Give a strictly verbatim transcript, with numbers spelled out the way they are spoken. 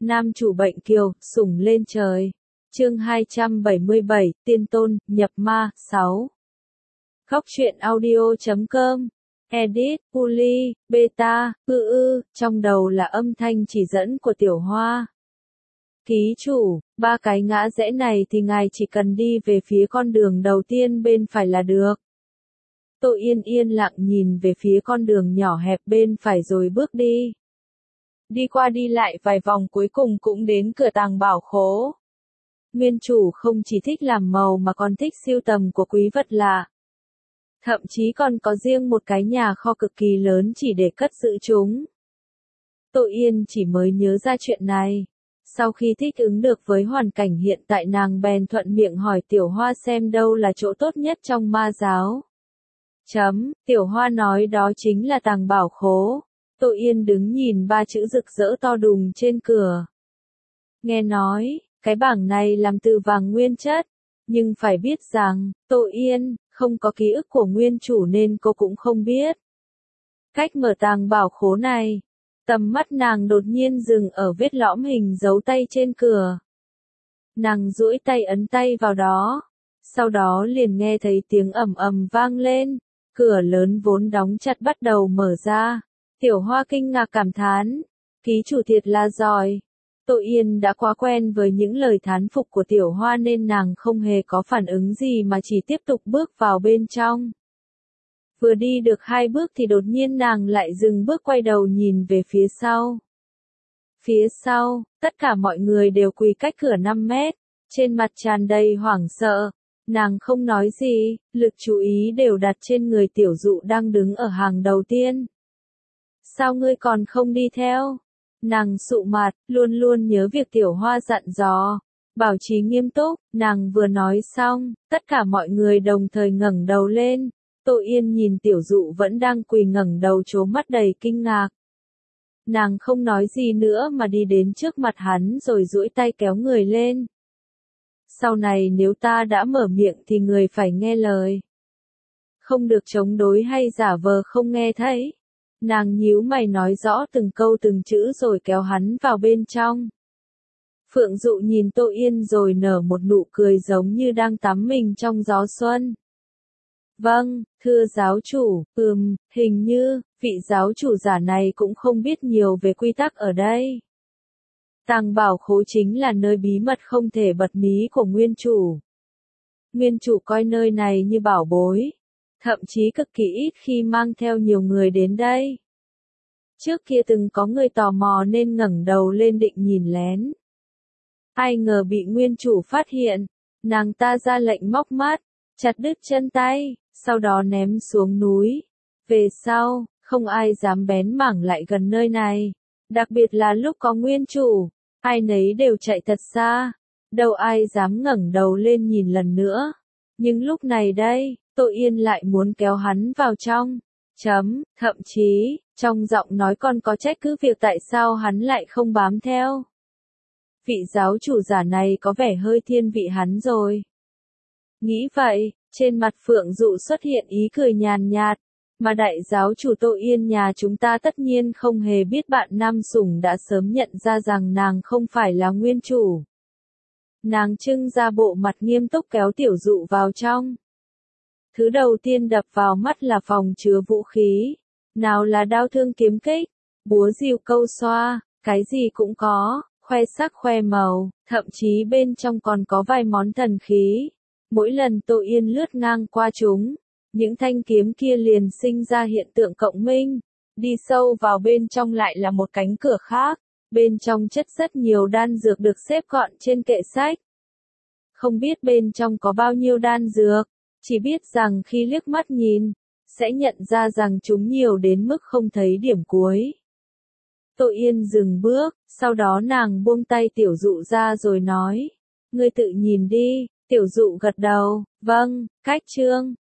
Nam chủ bệnh kiều, sủng lên trời. Chương hai trăm bảy mươi bảy, Tiên Tôn, nhập ma, sáu. Góc truyện audio chấm com. Edit, Puli, Beta, ư ư, trong đầu là âm thanh chỉ dẫn của Tiểu Hoa. Ký chủ, ba cái ngã rẽ này thì ngài chỉ cần đi về phía con đường đầu tiên bên phải là được. Tô Yên yên lặng nhìn về phía con đường nhỏ hẹp bên phải rồi bước đi. Đi qua đi lại vài vòng cuối cùng cũng đến cửa tàng bảo khố. Nguyên chủ không chỉ thích làm màu mà còn thích sưu tầm của quý vật lạ. Thậm chí còn có riêng một cái nhà kho cực kỳ lớn chỉ để cất giữ chúng. Tô Yên chỉ mới nhớ ra chuyện này. Sau khi thích ứng được với hoàn cảnh hiện tại nàng bèn thuận miệng hỏi Tiểu Hoa xem đâu là chỗ tốt nhất trong ma giáo. Chấm, Tiểu Hoa nói đó chính là tàng bảo khố. Tô Yên đứng nhìn ba chữ rực rỡ to đùng trên cửa. Nghe nói, cái bảng này làm từ vàng nguyên chất. Nhưng phải biết rằng, Tô Yên không có ký ức của nguyên chủ nên cô cũng không biết. Cách mở tàng bảo khố này. Tầm mắt nàng đột nhiên dừng ở vết lõm hình dấu tay trên cửa. Nàng duỗi tay ấn tay vào đó. Sau đó liền nghe thấy tiếng ầm ầm vang lên. Cửa lớn vốn đóng chặt bắt đầu mở ra. Tiểu Hoa kinh ngạc cảm thán. Ký chủ thiệt là giỏi. Tô Yên đã quá quen với những lời thán phục của Tiểu Hoa nên nàng không hề có phản ứng gì mà chỉ tiếp tục bước vào bên trong. Vừa đi được hai bước thì đột nhiên nàng lại dừng bước quay đầu nhìn về phía sau. Phía sau, tất cả mọi người đều quỳ cách cửa năm mét, trên mặt tràn đầy hoảng sợ. Nàng không nói gì, lực chú ý đều đặt trên người Tiểu Dụ đang đứng ở hàng đầu tiên. Sao ngươi còn không đi theo? Nàng sụ mặt, luôn luôn nhớ việc Tiểu Hoa dặn dò. Bảo trì nghiêm túc, nàng vừa nói xong, tất cả mọi người đồng thời ngẩng đầu lên. Tô Yên nhìn Tiểu Dụ vẫn đang quỳ ngẩng đầu trố mắt đầy kinh ngạc. Nàng không nói gì nữa mà đi đến trước mặt hắn rồi duỗi tay kéo người lên. Sau này nếu ta đã mở miệng thì người phải nghe lời. Không được chống đối hay giả vờ không nghe thấy. Nàng nhíu mày nói rõ từng câu từng chữ rồi kéo hắn vào bên trong. Phượng Dụ nhìn Tô Yên rồi nở một nụ cười giống như đang tắm mình trong gió xuân. Vâng, thưa giáo chủ, ừm, hình như, vị giáo chủ giả này cũng không biết nhiều về quy tắc ở đây. Tàng bảo khố chính là nơi bí mật không thể bật mí của nguyên chủ. Nguyên chủ coi nơi này như bảo bối. Thậm chí cực kỳ ít khi mang theo nhiều người đến đây. Trước kia từng có người tò mò nên ngẩng đầu lên định nhìn lén. Ai ngờ bị nguyên chủ phát hiện, nàng ta ra lệnh móc mắt, chặt đứt chân tay, sau đó ném xuống núi. Về sau, không ai dám bén mảng lại gần nơi này. Đặc biệt là lúc có nguyên chủ, ai nấy đều chạy thật xa. Đâu ai dám ngẩng đầu lên nhìn lần nữa. Nhưng lúc này đây, Tô Yên lại muốn kéo hắn vào trong. Chấm, thậm chí, trong giọng nói còn có trách cứ việc tại sao hắn lại không bám theo. Vị giáo chủ giả này có vẻ hơi thiên vị hắn rồi. Nghĩ vậy, trên mặt Phượng Dụ xuất hiện ý cười nhàn nhạt. Mà đại giáo chủ Tô Yên nhà chúng ta tất nhiên không hề biết bạn Nam Sủng đã sớm nhận ra rằng nàng không phải là nguyên chủ. Nàng trưng ra bộ mặt nghiêm túc kéo Tiểu Dụ vào trong. Thứ đầu tiên đập vào mắt là phòng chứa vũ khí. Nào là đao thương kiếm kích, búa rìu câu xoa, cái gì cũng có, khoe sắc khoe màu, thậm chí bên trong còn có vài món thần khí. Mỗi lần Tô Yên lướt ngang qua chúng, những thanh kiếm kia liền sinh ra hiện tượng cộng minh. Đi sâu vào bên trong lại là một cánh cửa khác, bên trong chất rất nhiều đan dược được xếp gọn trên kệ sách. Không biết bên trong có bao nhiêu đan dược. Chỉ biết rằng khi liếc mắt nhìn, sẽ nhận ra rằng chúng nhiều đến mức không thấy điểm cuối. Tô Yên dừng bước, sau đó nàng buông tay Tiểu Dụ ra rồi nói. Ngươi tự nhìn đi, Tiểu Dụ gật đầu, vâng, cách chương.